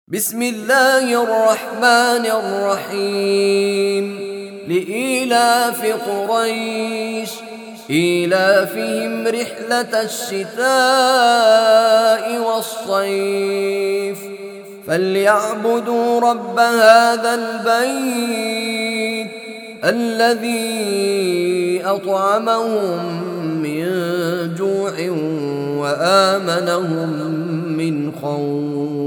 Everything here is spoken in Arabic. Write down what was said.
بسم الله الرحمن الرحيم لإيلاف قريش إيلافهم رحلة الشتاء والصيف فليعبدوا رب هذا البيت الذي أطعمهم من جوع وآمنهم من خوف.